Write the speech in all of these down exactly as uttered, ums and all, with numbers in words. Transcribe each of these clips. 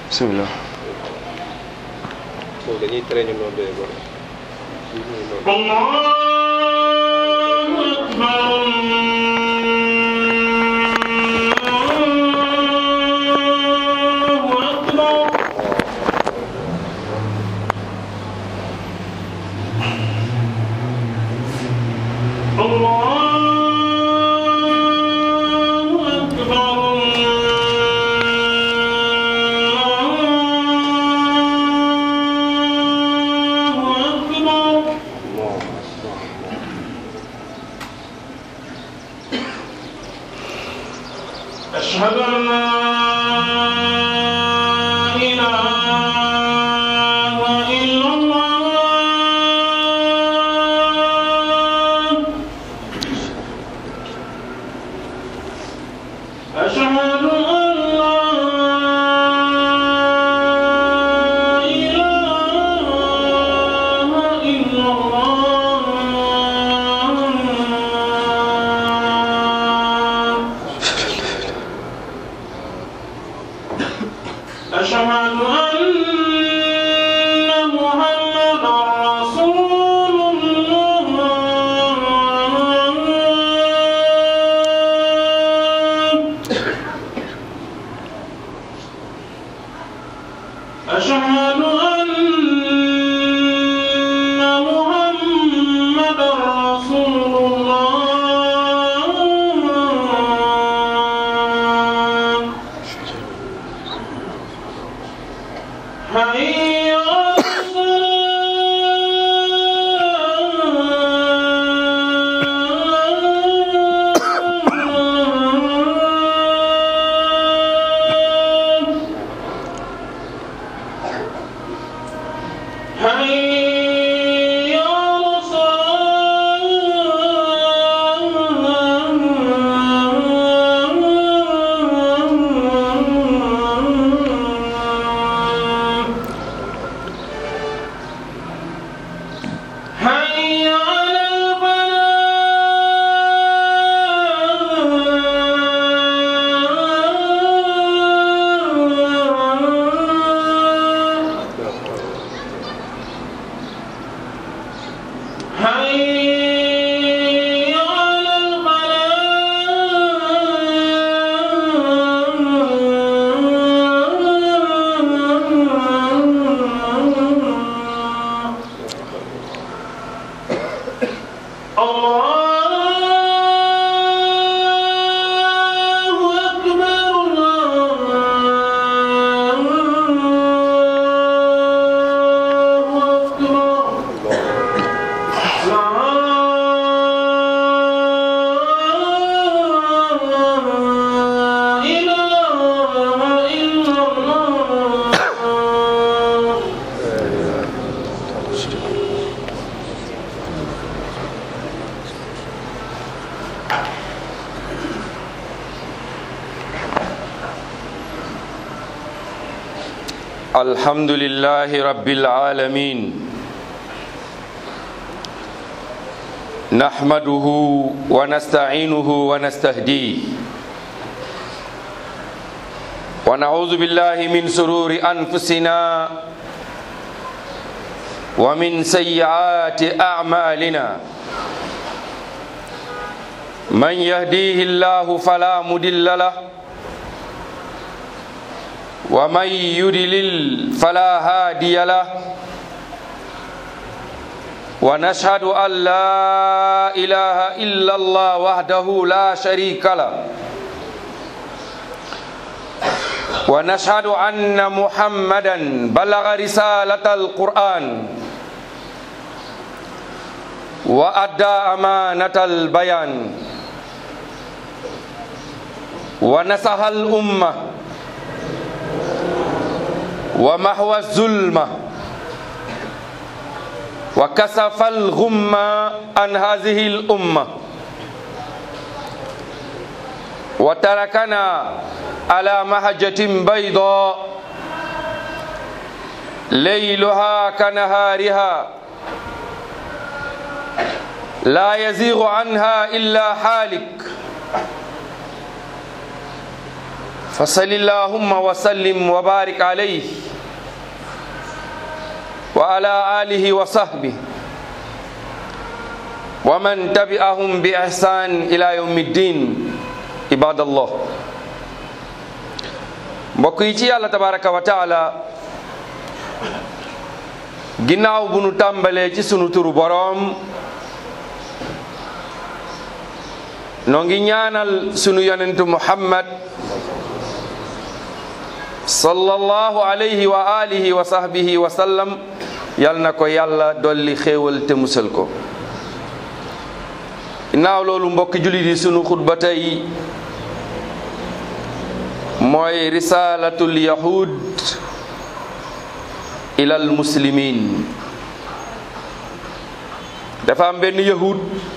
bismillah. So dañuy tere ñu noonu doyee bor Allahu akbar. أشهد أن لا إله إلا الله. أشهد أن لا إله إلا الله. أشهد أن محمدا رسول الله. أشهد أن محمدا رسول الله. حي على الصلاة. حي على الصلاة. حي على الفلاح. حي على الفلاح. الله أكبر. الله أكبر. لا إله إلا الله. الحمد لله رب العالمين نحمده ونستعينه ونستهديه ونعوذ بالله من شرور أنفسنا ومن سيئات أعمالنا من يهديه الله فلا مضل له ومن يضلل فلا هادي له ونشهد أن لا إله إلا الله وحده لا شريك له ونشهد أن محمدا بلغ رسالة القرآن وأدى أمانة البيان ونصح الأمة ومحو الظلمة وكشف الغمة عن هذه الأمة وتركنا على محجة بيضاء ليلها كنهارها لا يزيغ عنها إلا حالك فصل اللهم وسلم وبارك عليه وعلى آله وصحبه ومن تبعهم بإحسان إلى يوم الدين عباد الله mbokk yi ci yàlla tabaraka wa taala ginnaaw bu nu tàmbalee ci sunu turu boroom noo ngi ñaanal sunu yonentu Muhammad sallallahu alayhi wa alihi wa sahbihi wa sallam yal na ko yàlla dolli xéewal te musal ko ginnaaw loolu mbokki jullit yi sunu xutba tey mooy risalatul yahud ilal muslimin dafa am benn yahud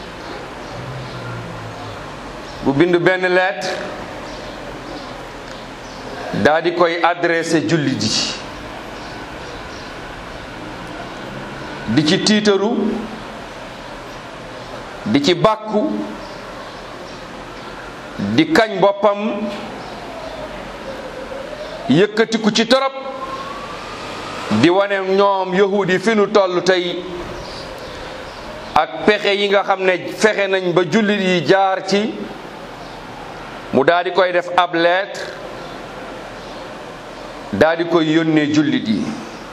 bu bind benn lettre daa di koy adressé jullit yi di ci tiitaru di ci bàkku di kañ boppam yëkkatiku ci torop di wane ñoom yahud yi fi nu toll tey ak pexe yi nga xam ne fexe nañ ba jullit yi jaar ci mu daal di koy def ab lettre daal di koy yónnee jullit yi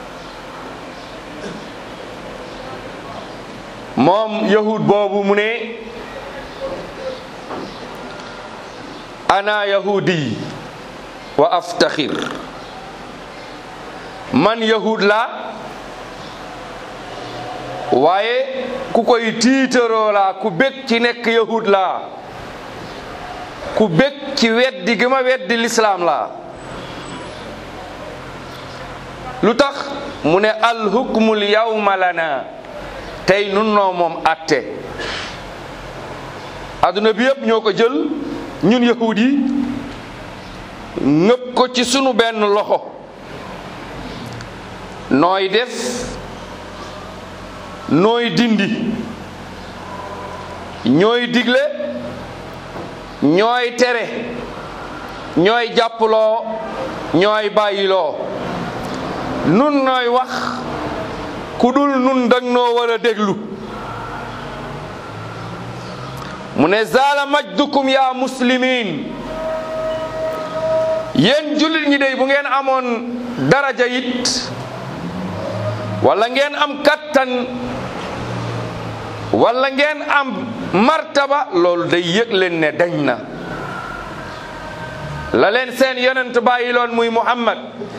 moom yahud boobu mu ne ana yahudi wa aftaxir man yahud la waaye ku koy tiitaroo la ku bég ci nekk yahud la ku bég ci weddi gi ma weddi lislaam la lu tax mu ne alhukmul yawma lana tey nun noo moom atte adduna bi yëpp ñoo ko jël ñun yahud yi ngëpp ko ci sunu benn loxo nooy def nooy dindi ñooy digle ñooy tere ñooy jàppaloo ñooy bàyyiloo nun nooy wax ku dul nun dag noo war a déglu mu ne zaala majdukum ya muslimin yéen jullit ñi dey bu ngeen amoon daraja it wala ngeen am kattan wala ngeen am martaba loolu day yëg leen ne dañ na la leen seen yonent bàyyiloon muy Muhammad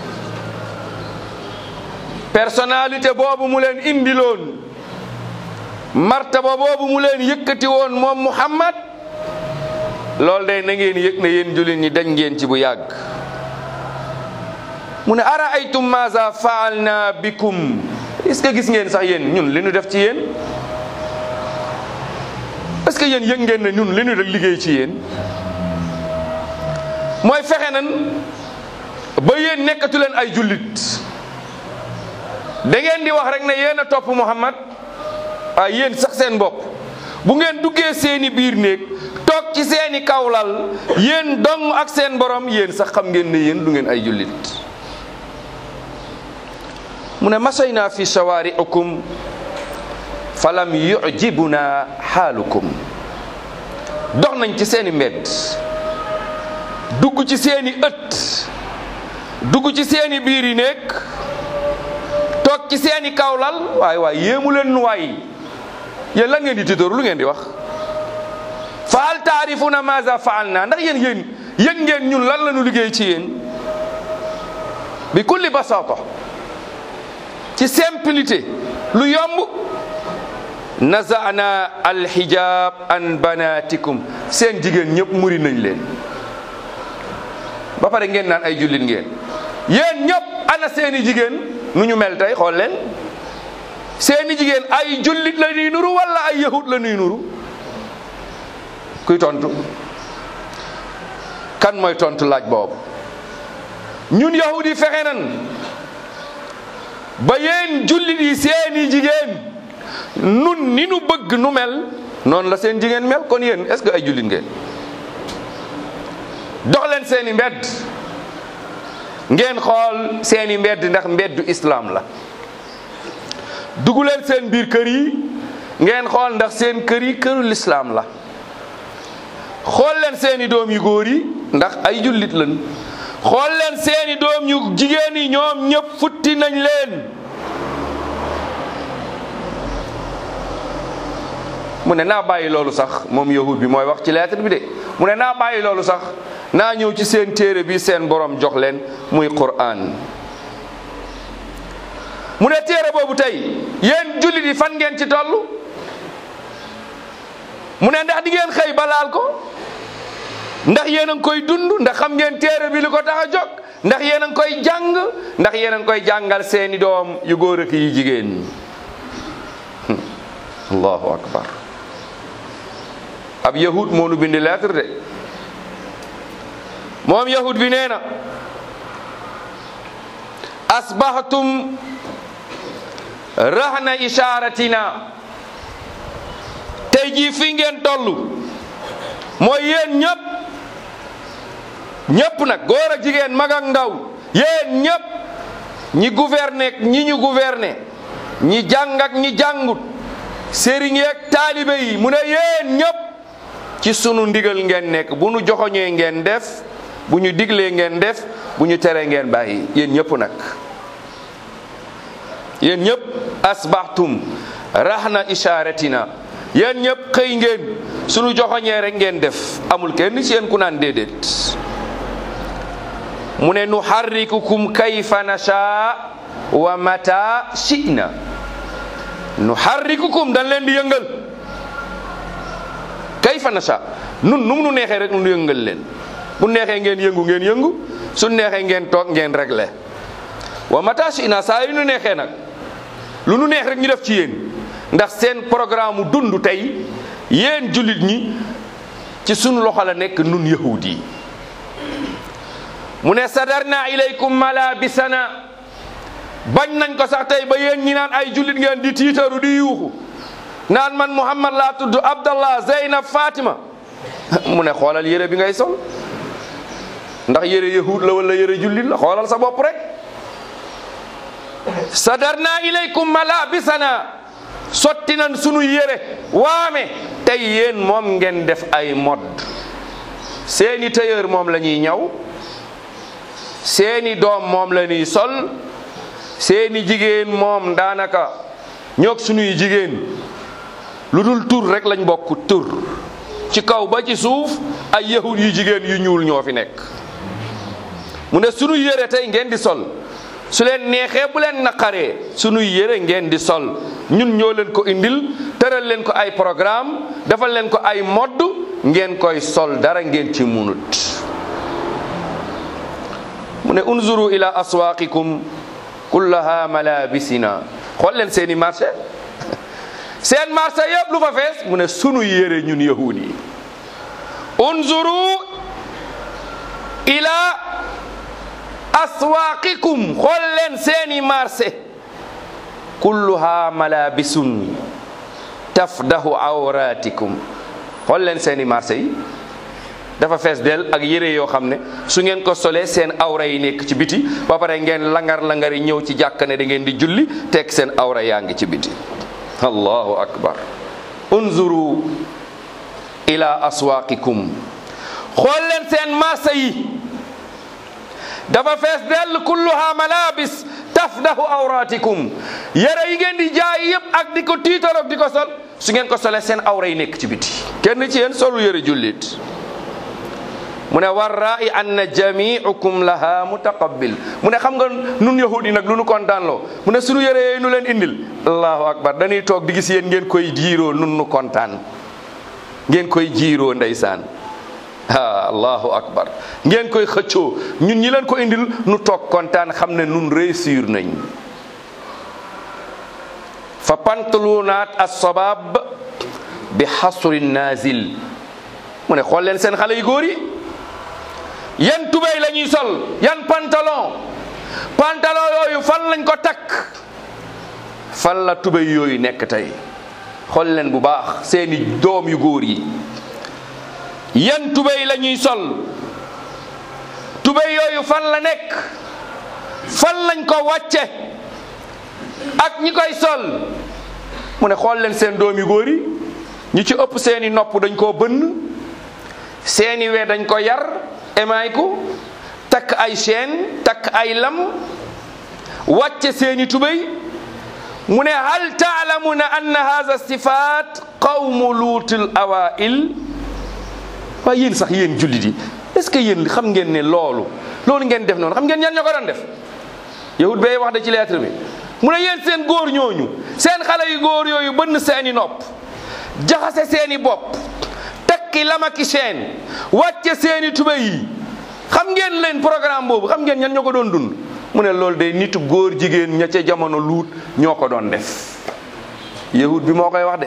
personnalité boobu mu leen indiloon martaba boobu mu leen yëkkati woon moom Muhammad loolu day na ngeen yëg ne yéen jullit ñi dañ ngeen ci bu yàgg mu ne ara aytum maza faalna bikum est-ce que gis ngeen sax yéen ñun li ñu def ci yéen est-ce que yéen yëg ngeen ne ñun li ñu def liggéey ci yéen mooy fexe nan ba yéen nekkatu leen ay jullit da ngeen di wax rek ne yéen a topp Muhammad ay yéen sax seen bopp bu ngeen duggee seeni biir néeg toog ci seeni kawlal yéen dong ak seen borom yéen sax xam ngeen ne yéen du ngeen ay jullit mu ne masayna fi shawari'ikum falam yu'jibuna xaalukum dox nañ ci seeni mbedd dugg ci seeni ëtt dugg ci seeni biir yi néeg toog ci seeni kawlal waay waay yéemu leen waay yéen lan ngeen di tiitoor lu ngeen di wax fa hal taarifuna maza faalna ndax yéen yéen yëg ngeen ñun lan la ñu liggéey ci yéen bi kulli basata ci simplicité lu yomb nazana alhijab an banatikum seen jigéen ñëpp muri nañ leen ba pare ngeen naan ay jullit ngeen yéen ñëpp ana seeni jigéen nu ñu mel tey xool leen seeni jigéen ay jullit la ñuy nuru wala ay yahud la ñuy nuru kuy tontu kan mooy tontu laaj boobu ñun yahud yi fexe nan ba yéen jullit yi seeni jigéen nun ni nu bëgg nu mel noonu la seen jigéen mel kon yéen est-ce que ay jullit ngeen dox leen seeni mbedd ngeen xool seeni mbedd ndax mbeddu islam la. dugg leen seen biir kër yi ngeen xool ndax seen kër yi këru lislaam la. xool leen seeni doom yu góor yi ndax ay jullit lañ. xool leen seeni doom yu jigéen yi ñoom ñëpp futti nañ leen. mu ne naa bàyyi loolu sax moom yahud bi mooy wax ci lettre bi de mu ne naa bàyyi loolu sax naa ñëw ci seen téere bi seen borom jox leen muy Qur'an. mu ne téere boobu tey yéen jullit yi fan ngeen ci toll. mu ne ndax di ngeen xëy ba laal ko ndax yéen a ngi koy dund ndax xam ngeen téere bi li ko tax a jóg ndax yéen a ngi koy jàng ndax yéen a ngi koy jàngal seeni doom yu góor ak yi jigéen. allahu akbar. ab yahud moo nu bindi lettre de moom yahud bi nee na asbahtum rahna isharatina tey jii fi ngeen toll mooy yéen ñëpp ñëpp nag góor ak jigéen mag ak ndaw yéen ñëpp ñi gouverner ñi ñu gouverner ñi jàng ak ñi jàngut sëriñ yeeg taalibe yi mu ne yéen ñëpp ci sunu ndigal ngeen nekk bu ñu joxoñee ngeen def bu ñu diglee ngeen def bu ñu teree ngeen bàyyi yéen ñëpp nag yéen ñëpp asbahtum rahna isharatina yéen ñëpp xëy ngeen sunu joxoñee rek ngeen def amul kenn ci yéen ku naan déedéet. mu ne nu harrikukum kayfa nasha wa mata shi'na nu harrikukum dañ leen di yëngal kayfa nasha nun nu mu nu neexee rek nu yëngal leen bu neexee ngeen yëngu ngeen yëngu su neexee ngeen toog ngeen réglé wa mata shi'na saa yu nu neexee nag lu nu neex rek ñu def ci yéen ndax seen programme mu dund tey yéen jullit ñi ci sunu loxo la nekk nun yahud yi. mu ne sadarna ilaykum malabisana bañ nañ ko sax tey ba yéen ñi naan ay jullit ngeen di tiitaru di yuuxu naan man Muhammad laa tudd Abdallah Zeynab Fatima mu ne xoolal yére bi ngay sol ndax yére yahud la wala yére jullit la xoolal sa bopp rek. sadarna ilaykum malabisana sotti nañ sunu yére waame tey yéen moom ngeen def ay mode seeni tailleur moom la ñuy ñaw seeni doom moom la ñuy sol seeni jigéen moom daanaka ñoog sunuy jigéen lu dul tur rek lañ bokk tur ci kaw ba ci suuf ay yahud yu jigéen yu ñuul ñoo fi nekk. mu ne sunu yére tey ngeen di sol su leen neexee bu leen naqaree sunuy yére ngeen di sol ñun ñoo leen ko indil tëral leen ko ay programme defal leen ko ay modd ngeen koy sol dara ngeen ci munut. mu ne unzuru ila aswaqikum kullaha malabisina xool leen seeni marché seen marché yëpp lu fa fees mu ne sunu yére ñun yahud yi. unzuru ila aswaqikum xool leen seeni marché kulluha malabisun tafdahu awratikum xool leen seeni marché yi dafa fees del ak yére yoo xam ne su ngeen ko solee seen awra yi nekk ci biti ba pare ngeen langar langar yi ñëw ci jàkka ne da ngeen di julli teg seen awra yaa ngi ci biti. allahu akbar. unzuru ila aswaqikum xool leen seen marché yi dafa fees del kulluha malabis tafdahu awratikum yére yi ngeen di jaay yëpp ak di ko tiitaroog di ko sol su ngeen ko solee seen awra yi nekk ci biti kenn ci yéen solu yére jullit. mu ne warra'i anna jami'ukum laha mutaqabbil mu ne xam nga nun yahudi nag lu nu kontaan loo mu ne sunu yére yooyu nu leen indil allahu akbar dañuy toog di gis yéen ngeen koy jiiroo nun nu kontaan ngeen koy jiiroo ndeysaan ah allahu akbar ngeen koy xëccoo ñun ñi leen ko indil nu toog kontaan xam ne nun réussir nañ. fa pantalonat as-sabab bi hasri nazil mu ne xool leen seen xale yu góor yi yan tubéy la ñuy sol yan pantalon pantalon yooyu fan lañ ko takk fan la tubéy yooyu nekk tey xool leen bu baax seeni doom yu góor yi yan tubéy la ñuy sol tubéy yooyu fan la nekk fan lañ ko wàcce ak ñi koy sol mu ne xool leen seen doomi góor yi ñi ci ëpp seeni nopp dañ koo bënn seeni we dañ ko yar emaay ko takk ay chaîne takk ay lam wàcce seeni tubéy mu ne hal taalamuna anna hadha sifat qawmu luutil awail waaye yéen sax yéen jullit yi est-ce que yéen xam ngeen ne loolu loolu ngeen def noonu xam ngeen ñan ñoo ko doon def yahud bay wax de ci lettre bi mu ne yéen seen góor ñooñu seen xale yu góor yooyu bënn seeni nopp jaxase seeni bopp takki lamaki chaîne wàcce seeni tubéy yi xam ngeen leen programme boobu xam ngeen ñan ñoo ko doon dund mu ne loolu day nitu góor jigéen ña ca jamono luut ñoo ko doon def yahud bi moo koy wax de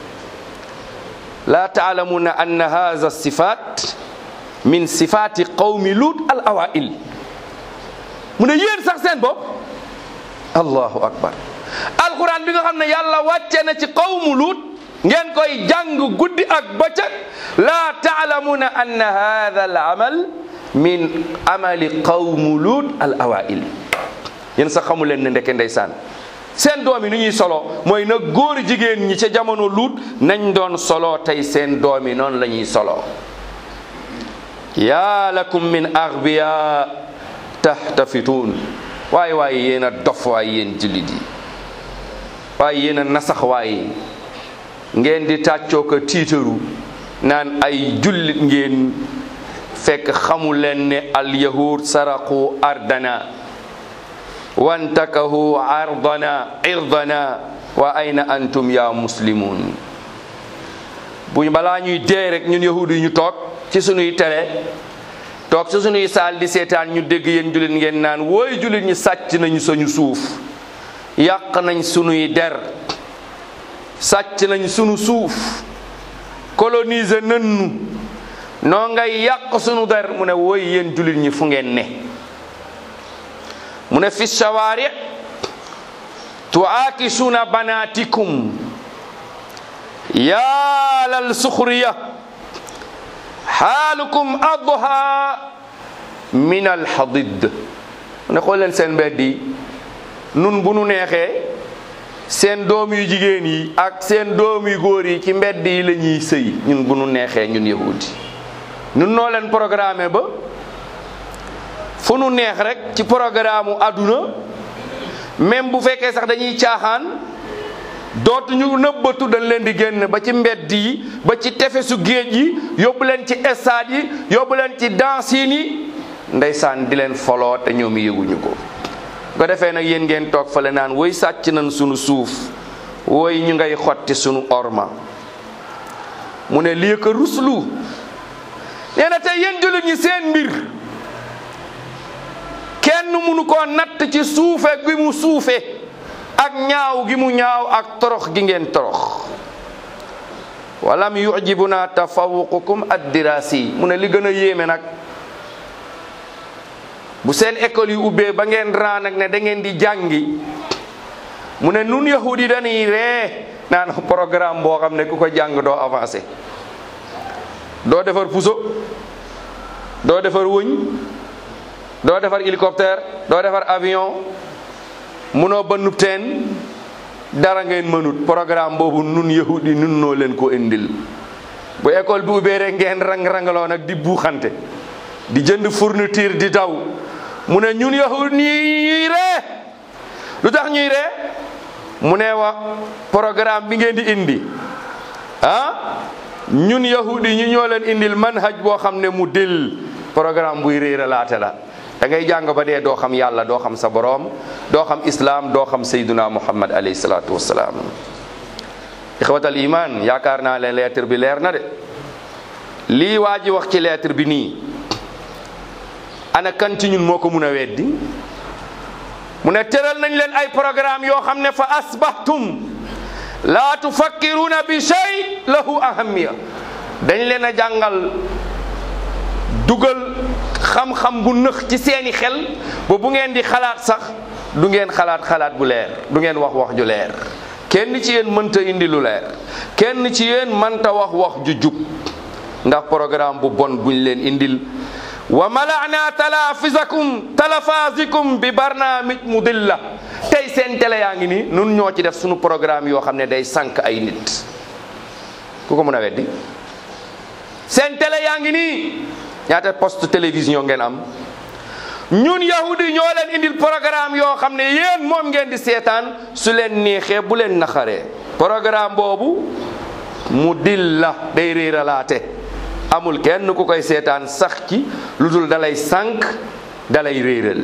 la taalamuna anna hadha sifat min sifati qawmi luut al awail mu ne yéen sax seen bopp allahu akbar alquran bi nga xam ne yàlla wàcce na ci qawmu luut ngeen koy jàng guddi ak bëccëg la taalamuna anna hadha al amal min amali qawmu luut al awail yéen sax xamu leen ne ndeke ndeysaan seen doom yi nu ñuy solo mooy nag góor jigéen ñi ca jamono luut nañ doon solo tey seen doom yi noonu la ñuy solo yaa lakum min aghbiya tahtafituun waaye waaye yéen a dof waaye yéen jullit yi waaye yéen a nasax waaye ngeen di tàccoo ko tiitaru naan ay jullit ngeen fekk xamu leen ne al yahud saraqu ardana wantakahu ardana irdana wa ayna antum ya muslimun buñ balaa ñuy dee rek ñun yahud yi ñu toog ci sunuy télé toog ci sunuy saal di seetaan ñu dégg yéen jullit ngeen naan wooy jullit ñi sàcc nañu suñu suuf yàq nañ sunuy der sàcc nañ sunu suuf coloniser nënnu noo ngay yàq sunu der mu ne wooy yéen jullit ñi fu ngeen ne mu ne fi shawaari tuaakisuna banatikum yaalal suxriya xaalukum adha min alxadid mu ne xool leen seen mbedd yi nun bu nu neexee seen doom yu jigéen yi ak seen doom yu góor yi ci mbedd yi la ñuy sëy ñun bu nu neexee ñun yahudi nun noo leen programme ba fu nu neex rek ci programme u àdduna même bu fekkee sax dañuy caaxaan dootuñu nëbbatu dañ leen di génn ba ci mbedd yi ba ci tefesu géej yi yóbbu leen ci stade yi yóbbu leen ci dansin yi ndeysaan di leen foloo te ñoom yëguñu ko ko defee nag yéen ngeen toog fale naan woy sàcc nañ sunu suuf woy ñu ngay xotti sunu orma mu ne lii ko ruslu nee na tey yéen jullit ñi seen mbir kenn mënu koo natt ci suufe gi mu suufe ak ñaaw gi mu ñaaw ak torox gi ngeen torox walam yujibuna tafawuqukum ad-dirasi mu ne li gën a yéeme nag bu seen école yi ubbee ba ngeen raa nag ne da ngeen di jàngi mu ne nun yahudi dañuy ree naan programme boo xam ne ku ko jàng doo avancé doo defar puso doo defar wëñ doo defar hélicoptère doo defar avion munoo bënnub teen dara ngeen mënut programme boobu nun yahudi nun noo leen ko indil bu école bi ubbee rek ngeen rang-rangaloo nag di buuxante di jënd fourniture di daw mu ne ñun yahudi ñuy ree lu tax ñuy ree mu ne wa programme bi ngeen di indi ah ñun yahudi ñi ñoo leen indil manhaj boo xam ne mu dil programme buy réeralaate la da ngay jàng ba dee doo xam yàlla doo xam sa boroom doo xam islam doo xam sayduna muhammad alayhi salaatu wassalaam ixwatal iman yaakaar naa leen lettre bi leer na de lii waa ji wax ci lettre bi nii ana kan ci ñun moo ko mun a weddi mu ne tëral nañ leen ay programme yoo xam ne fa asbahtum la tufakkiruna bi shay lahu ahamiya dañ leen a jàngal dugal xam-xam bu nëx ci seeni xel ba bu ngeen di xalaat sax du ngeen xalaat xalaat bu leer du ngeen wax wax ju leer kenn ci yéen mënta indi lu leer kenn ci yéen mënta wax wax ju jub ndax programme bu bon buñ leen indil wa mala'na talafizakum talafazikum bi barnaamij mudilla tey seen télé yaa ngi nii nun ñoo ci def sunu programme yoo xam ne day sànq ay nit ku ko mën a weddi seen télé yaa ngi nii ñaata poste télévision ngeen am ñun yahudi ñoo leen indil programme yoo xam ne yéen moom ngeen di seetaan su leen neexee bu leen naxaree programme boobu mudilla day réeralaate amul kenn ku koy seetaan sax ci lu dul dalay sànq dalay réeral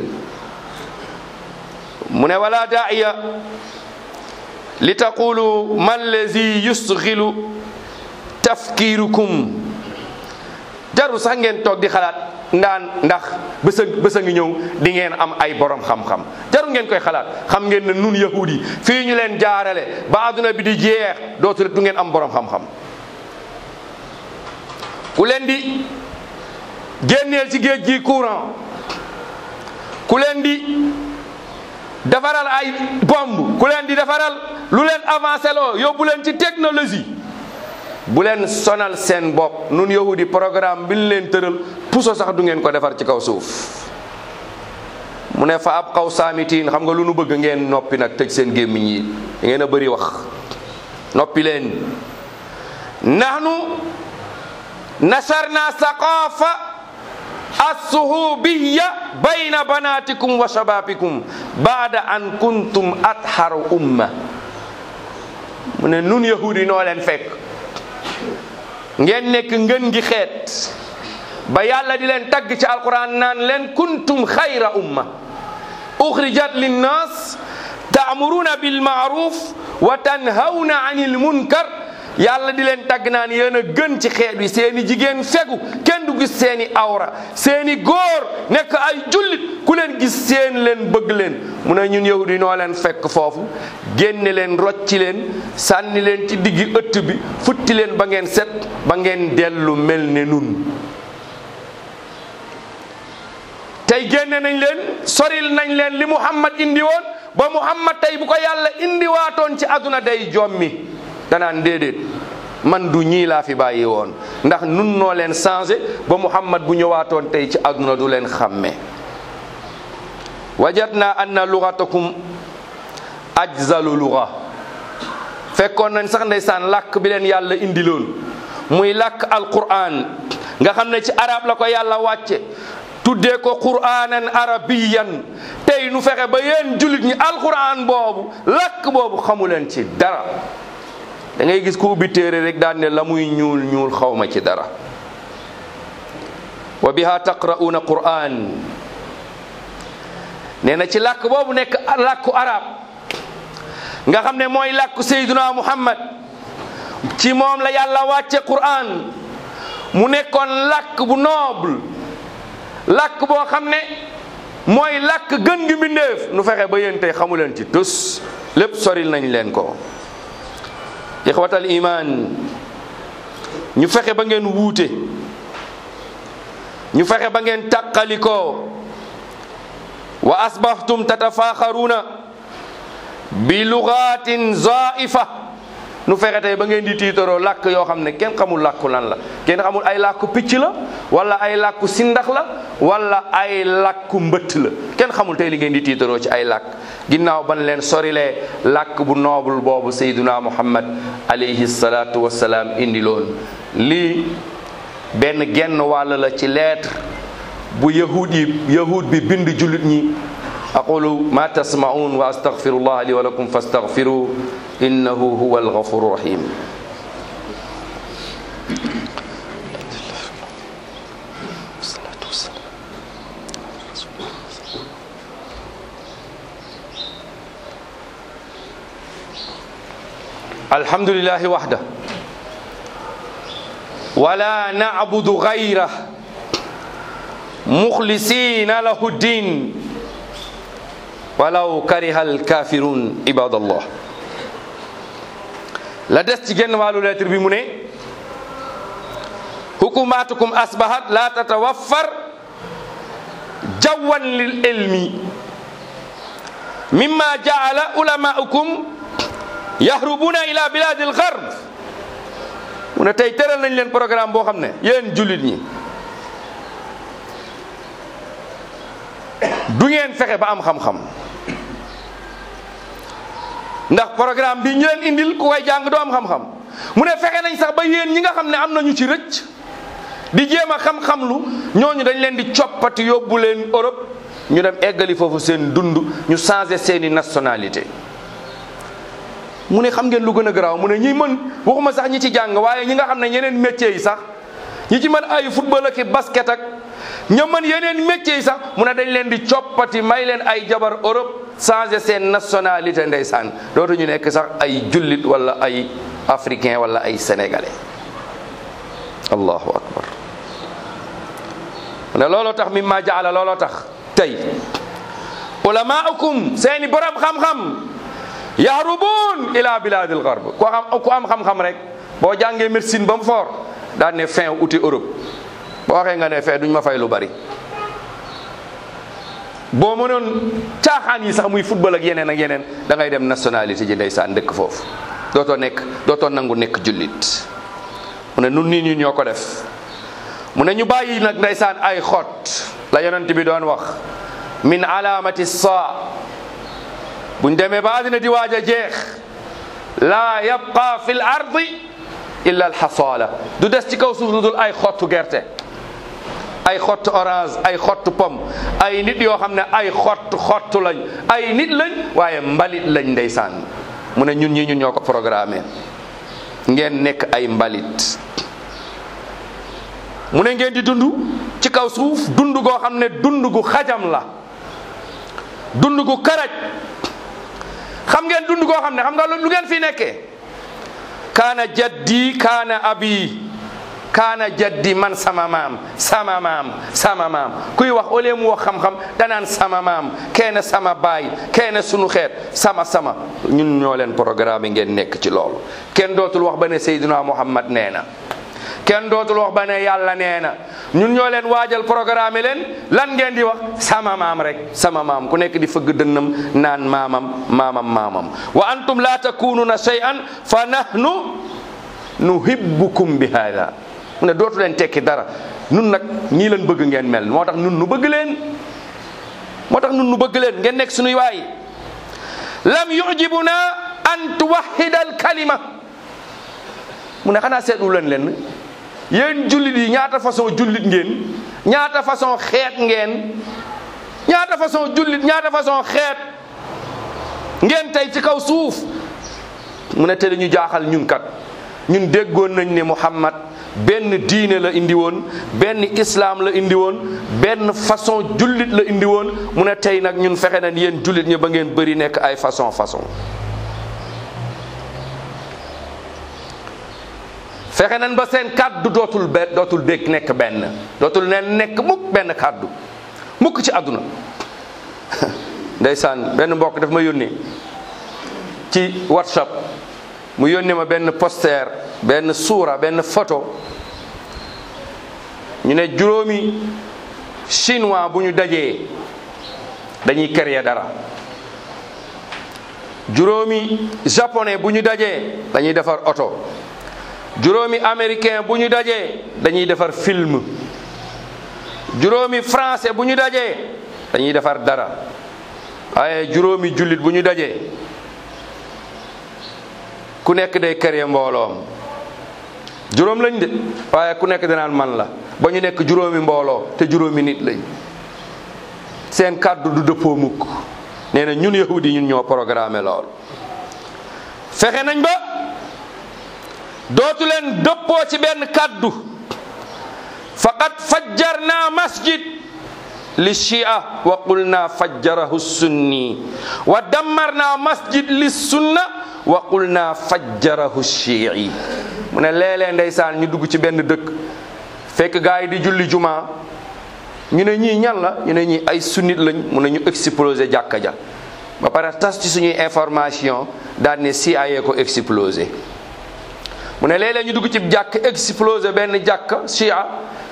mu ne wala da'iya li taqulu man lazi yusghilu tafkirukum jarul sax ngeen toog di xalaat ndaan ndax bësa bësa ngi ñëw di ngeen am ay borom xam-xam jarul ngeen koy xalaat xam ngeen ne nun yahudi fii ñu leen jaarale ba adduna bi di jeex dootu du ngeen am borom xam-xam ku leen di génneel ci géej gi courant ku leen di defaral ay bombe ku leen di defaral lu leen avancé loo yóbbu leen ci technologie bu leen sonal seen bopp nun yahudi programme bi leen tëral puso sax du ngeen ko defar ci kaw suuf mu ne fa ab xaw saamitiin xam nga lu nu bëgg ngeen noppi nag tëj seen gémmiñ yi da ngeen a bëri wax noppi leen nahnu nasharna saqafa as-suhubiyya bayna banatikum wa shababikum baada an kuntum atharu umma mu ne nun yahudi noo leen fekk ngeen nekk ngën gi xeet ba yàlla di leen tagg ci alquran naan leen kuntum xayra umma uxrijat linnas ta'muruna bil ma'ruf wa tanhawna anil munkar yàlla di leen tagg naan yéen a gën ci xeet wi seeni jigéen fegu kenn du gis seeni awra seeni góor nekk ay jullit ku leen gis seen leen bëgg leen mu ne ñun yahudi noo leen fekk foofu génne leen rocci leen sànni leen ci diggi ëtt bi futti leen ba ngeen set ba ngeen dellu mel ne nun tey génne nañ leen soril nañ leen li Muhammad indi woon ba Muhammad tey bu ko yàlla indi waatoon ci àdduna day jommi danaan déedéet man du ñii laa fi bàyyi woon ndax nun noo leen changé ba Muhammad bu ñëwaatoon tey ci àdduna du leen xàmme wajadna anna lugatakum ajzalu luga fekkoon nañ sax ndeysaan làkk bi leen yàlla indiloon muy làkk alquran nga xam ne ci arab la ko yàlla wàcce tuddee ko quranan arabiyan tey nu fexe ba yéen jullit ñi alquran boobu làkk boobu xamu leen ci dara da ngay gis ku ubbi téere rek daan ne la muy ñuul ñuul xawma ci dara wa biha taqra'una quran nee na ci làkk boobu nekk làkku arab nga xam ne mooy làkku sayyiduna muhammad ci moom la yàlla wàcce quran mu nekkoon làkk bu noble làkk boo xam ne mooy làkk gën gi mbindeef nu fexe ba yéen tey xamu leen ci tus lépp soril nañ leen ko ixwatal iman ñu fexe ba ngeen wuute ñu fexe ba ngeen tàqalikoo wa asbahtum tatafaaxaruuna bi lugatin zaifa nu fexe tey ba ngeen di tiitaroo làkk yoo xam ne kenn xamul làkku lan la kenn xamul ay làkku picc la wala ay làkku sindax la wala ay làkku mbëtt la kenn xamul tey li ngeen di tiitaroo ci ay làkk ginnaaw ban leen sorilee làkk bu noble boobu sayduna muhammad alayhi salatu wasalaam indi loon lii benn genn wàll la ci lettre bu yahud yi yahud bi bind jullit ñi aqulu ma tasma'un wa astaghfirullah li wa lakum fastaghfiru innahu huwa al-ghafur rahim alhamdulillahi wahda wala na'budu ghayra mukhlisina lahu din walaw kariha alkafirun ibadallah la des ci genn wàllu lettre bi mu ne hukumatukum asbahat la tatawaffar jawan lil ilmi mimma ja'ala ulama'ukum yahrubuna ila bilad al gharb mu ne tey tëral nañ leen programme boo xam ne yéen jullit ñi ngeen fexe ba am xam-xam ndax programme bi ñu leen indil ku koy jàng doo am xam-xam mu ne fexe nañ sax ba yéen ñi nga xam ne am nañu ci rëcc di jéem a xam-xam lu ñooñu dañ leen di coppati yóbbu leen Europe ñu dem eggali foofu seen dund ñu changé seeni nationalité mu ne xam ngeen lu gën a garaaw mu ne ñi mën waxuma sax ñi ci jàng waaye ñi nga xam ne yeneen métiers yi sax ñi ci mën ay football ak basket ak ña mën yeneen métiers yi sax mu ne dañ leen di coppati may leen ay jabar Europe changé seen nationalité ndeysaan dootuñu nekk sax ay jullit wala ay africain wala ay sénégalais allahu akbar mu ne looloo tax mimma jaala looloo tax tey ulamaukum seeni borom xam-xam yahrubun ila biladil gharb ku am ku am xam-xam rek boo jàngee médecine ba mu fort daan ne fin uti Europe boo waxee nga ne fin duñ ma fay lu bari boo mënoon caaxaan yi sax muy football ak yeneen ak yeneen da ngay dem nationalité ji ndeysaan dëkk foofu dootoo nekk dootoo nangu nekk jullit mu ne nun nii ñu ñoo ko def mu ne ñu bàyyi nag ndeysaan ay xot la yonent bi doon wax min alaamati saa buñ demee ba àddina di waaj a jeex laa yabqa fi l ardi illa alxasaala du des ci kaw suuf lu dul ay xottu gerte ay xottu orange ay xottu pomme ay nit yoo xam ne ay xottu xottu lañ ay nit lañ waaye mbalit lañ ndeysaan mu ne ñun ñii ñun ñoo ko programmé ngeen nekk ay mbalit mu ne ngeen di dund ci kaw suuf dund goo xam ne dund gu xajam la dund gu karaj xam ngeen dund goo xam ne xam nga lu ngeen fi nekkee kaana jaddi kaana abi kaana jaddi man sama maam sama maam sama maam kuy wax au lieu mu wax xam-xam danaan sama maam kenn sama baay kenn sunu xeet sama sama ñun ñoo leen programme ngeen nekk ci loolu kenn dootul wax ba ne Seydina Muhammad nee na kenn dootul wax ba ne yàlla nee na ñun ñoo leen waajal programme leen lan ngeen di wax sama maam rek sama maam ku nekk di fëgg dënnam naan maamam maamam maamam wa antum la takununa shay'an fa nahnu nuhibbukum bi hada mu ne dootu leen tekki dara nun nag ñii leen bëgg ngeen mel moo tax nun nu bëgg leen moo tax nun nu bëgg leen ngeen nekk suñuy waay lam yujibuna an tuwahhida al kalima mu ne xanaa seetlu leen leen yéen jullit yi ñaata façon jullit ngeen ñaata façon xeet ngeen ñaata façon jullit ñaata façon xeet ngeen tey ci kaw suuf mu ne te dañu jaaxal ñun kat ñun déggoon nañ ne Muhammad benn diine la indi woon benn islam la indi woon benn façon jullit la indi woon mu ne tey nag ñun fexe nañ yéen jullit ñi ba ngeen bëri nekk ay façon façon fexe nañ ba seen kàddu dootul be dootul dégg nekk benn dootul nen nekk mukk benn kàddu mukk ci àdduna ndeysaan benn mbokk daf ma yónni ci WhatsApp mu yónni ma benn poster benn suura benn photo ñu ne juróomi chinois bu ñu dajee dañuy créer dara juróomi japonais bu ñu dajee dañuy defar oto juróomi américain bu ñu dajee dañuy defar film juróomi français bu ñu dajee dañuy defar dara waaye juróomi jullit bu ñu dajee ku nekk day créer mbooloom juróom lañ de waaye ku nekk danaan man la ba ñu nekk juróomi mbooloo te juróomi nit lañ seen kàddu du dëppoo mukk nee na ñun yahudi ñun ñoo programmé lool fexe nañ ba dootu leen dëppoo ci benn kàddu faqad fajjarna masjid li shia wa qulna fajjarahu sunni wa dammarna masjid li sunna wa qulna fajjarahu shii mu ne léeg-léeg ndeysaan ñu dugg ci benn dëkk fekk gaa yi di julli juma ñu ne ñii ñan la ñu ne ñii ay sunnit lañ mu ne ñu explosé jàkka ja ba pare tas ci suñuy information daal ne C I A ko explosé mu ne léeg-léeg ñu dugg ci jàkk explosé benn jàkk chia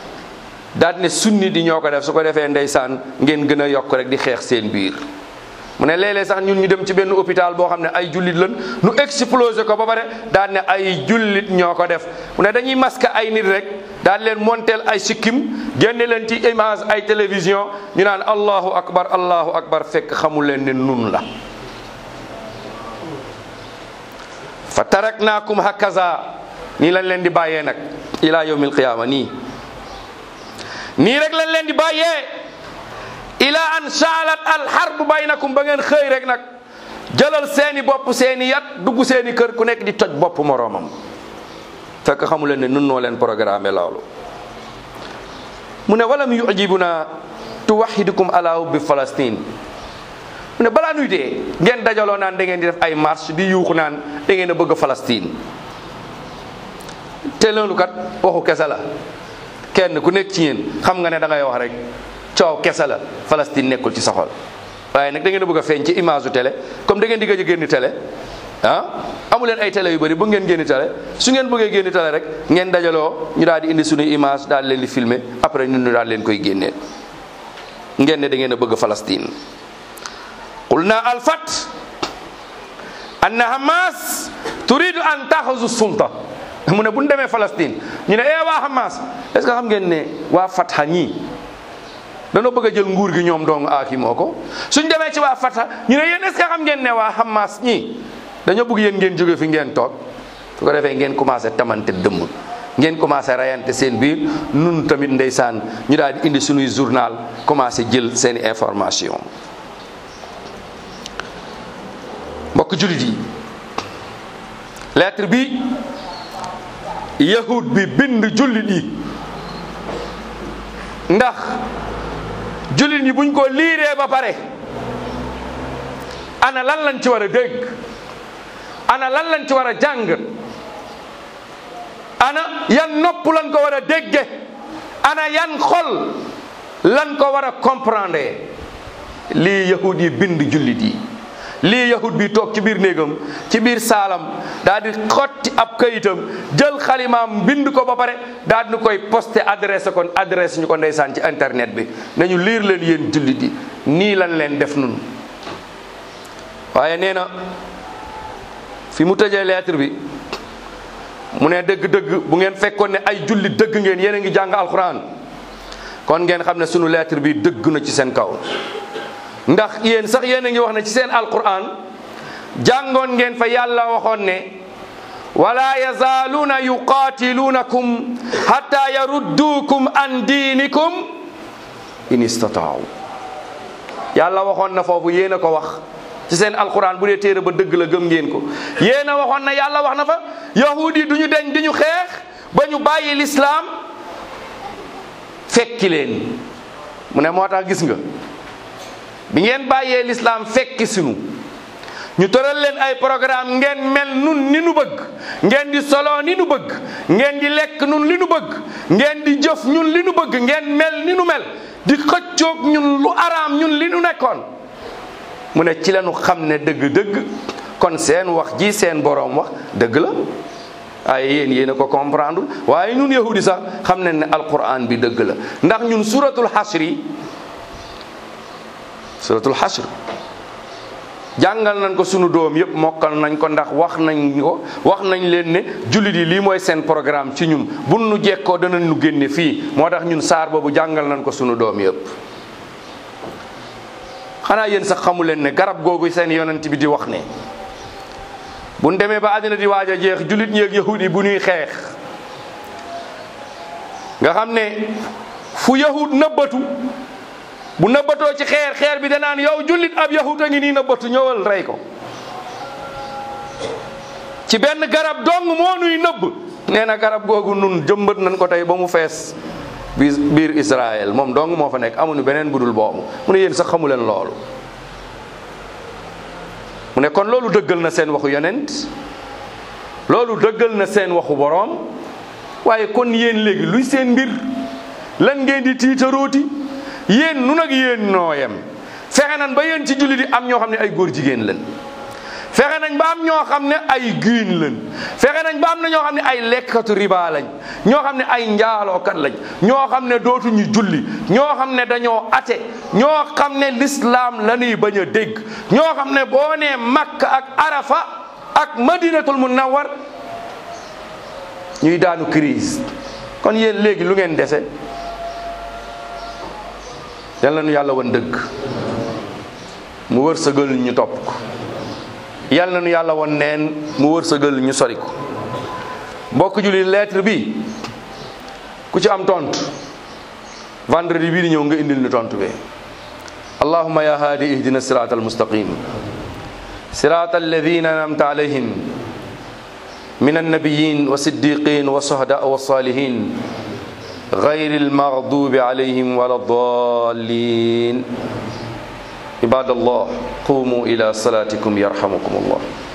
daal ne sunni di ñoo ko def su ko defee ndeysaan ngeen gën a yokk rek di xeex seen biir mu ne léeg-léeg sax ñun ñu dem ci benn hôpital boo xam ne ay jullit lan nu explosé ko ba pare daan ne ay jullit ñoo ko def mu ne dañuy masque ay nit rek daan leen monteel ay sikkim génne leen ci image ay télévision ñu naan allahu akbar allahu akbar fekk xamul leen ne nun la. fa taraknaakum hakaza nii lañ leen di bàyyee nag ila yawmil qiyaama nii nii rek lañ leen di bàyyee ila an saalat al harbu baynakum ba ngeen xëy rek nag jëlal seeni bopp seeni yat dugg seeni kër ku nekk di toj bopp moroomam fekk xamu leen ne nun noo leen programme loolu. mu ne walam yujibuna tuwahidukum ala hubbi Palestine mu ne balaa nuy dee ngeen dajaloo naan da ngeen di def ay marche di yuuxu naan da ngeen a bëgg Palestine te loolu kat waxu kese la kenn ku nekk ci yéen xam nga ne da ngay wax rek coow kese la Palestine nekkul ci sa xol waaye nag da ngeen a bëgg a feeñ ci image u télé comme da ngeen di gëj a génn télé ah amu leen ay télé yu bëri bëgg ngeen génn télé su ngeen bëggee génn télé rek ngeen dajaloo ñu daal di indi suñu image daal leen di filmer après ñun ñu daal leen koy génneel ngeen ne da ngeen a bëgg Palestine. qulna alfat anna Hamas turidu an taxuzu sulta mu ne bu ñu demee Palestine ñu ne eh waa Hamas est-ce que xam ngeen ne waa Fatah ñii danoo bëgg a jël nguur gi ñoom dong aaki moo ko suñ demee ci waa Fatah ñu ne yéen est-ce que xam ngeen ne waa Hamas ñii dañoo bëgg yéen ngeen jóge fi ngeen toog su ko defee ngeen commencé tamante dëmm ngeen commencé rayante seen biir nun tamit ndeysaan ñu daal di indi suñuy journal commencé jël seen information. mbokk jullit yi lettre bi yahud bi bind jullit yi ndax jullit yi buñ ko liiree ba pare ana lan lañ ci war a dégg ana lan lañ ci war a jàng ana yan nopp lañ ko war a dégge ana yan xol lan ko war a comprendre lii yahud yi bind jullit yi lii yahud bi toog ci biir néegam ci biir saalam daal di xotti ab kayitam jël xalimaam bind ko ba pare daal di koy posté adressé kon adresse ñu ko ndeysaan ci internet bi nañu liir leen yéen jullit yi nii lan leen def nun waaye nee na fi mu tëjee lettre bi mu ne dëgg-dëgg bu ngeen fekkoon ne ay jullit dëgg ngeen yéen a ngi jàng alxuraan kon ngeen xam ne sunu lettre bi dëgg na ci seen kaw ndax yéen sax yéen a ngi wax ne ci seen alquran jàngoon ngeen fa yàlla waxoon ne wala yazaaluuna yuqaatiluunakum hatta yarudduukum an diinikum in istataaw yàlla waxoon na foofu yéen a ko wax ci seen alquran bu dee téere ba dëgg la gëm ngeen ko yéen a waxoon na yàlla wax na fa yahuud yi du ñu deñ di ñu xeex ba ñu bàyyi lislaam fekki leen mu ne moo tax gis nga bi ngeen bàyyee l'islam fekki sunu ñu tëral leen ay programme ngeen mel nun ni nu bëgg ngeen di solo ni nu bëgg ngeen di lekk nun li nu bëgg ngeen di jëf ñun li nu bëgg ngeen mel ni nu mel di xëccoog ñun lu araam ñun li nu nekkoon mu ne ci lañu xam ne dëgg-dëgg kon seen wax ji seen boroom wax dëgg la ay yéen yéen a ko comprendre waaye ñun yahudi sax xam nañ ne alquran bi dëgg la ndax ñun suratul hasri suratul hasr jàngal nañ ko sunu doom yëpp mokkal nañ ko ndax wax nañ ko wax nañ leen ne jullit yi lii mooy seen programme ci ñun bu nu jekkoo danañ nu génne fii moo tax ñun saar boobu jàngal nañ ko sunu doom yëpp. xanaa yéen sax xamu leen ne garab googu seen yonent bi di wax ne bu nu demee ba àddina di waaj a jeex jullit ñi ak yahud yi bu ñuy xeex nga xam ne fu yahud nëbbatu bu nëbbatoo ci xeer xeer bi danaan yow jullit ab yahut a ngi nii nëbbatu ñëwal rey ko ci benn garab dong moo nuy nëbb nee na garab googu nun jëmbat nañ ko tey ba mu fees biir biir Israël moom dong moo fa nekk amuñu beneen budul boobu mu ne yéen sax xamu leen loolu mu ne kon loolu dëggal na seen waxu yonent loolu dëggal na seen waxu boroom waaye kon yéen léegi luy seen mbir lan ngeen di tiitarooti yéen nu nag yéen noo yem fexe nan ba yéen ci jullit yi am ñoo xam ne ay góor jigéen lañ fexe nañ ba am ñoo xam ne ay guin lañ fexe nañ ba am na ñoo xam ne ay lekkatu riba lañ ñoo xam ne ay njaalookat lañ ñoo xam ne dootuñu julli ñoo xam ne dañoo ate ñoo xam ne l'islam la ñuy bañ a dégg ñoo xam ne boo nee Makka ak Arafa ak Madinatul Munawwar ñuy daanu crise kon yéen léegi lu ngeen dese yal na nu yàlla wan dëgg mu wërsëgal ñu topp ko yal na nu yàlla wan neen mu wërsëgal ñu sori ko mbokk julli lettre bi ku ci am tontu vendredi bii di ñëw nga indil ñu tontu be allahumma ya hadi ihdina sirata almustaqim sirata alladhina an'amta alayhim min annabiyyin wa siddiqin wa suhada wa salihin غير المغضوب عليهم ولا الضالين عباد الله قوموا إلى صلاتكم يرحمكم الله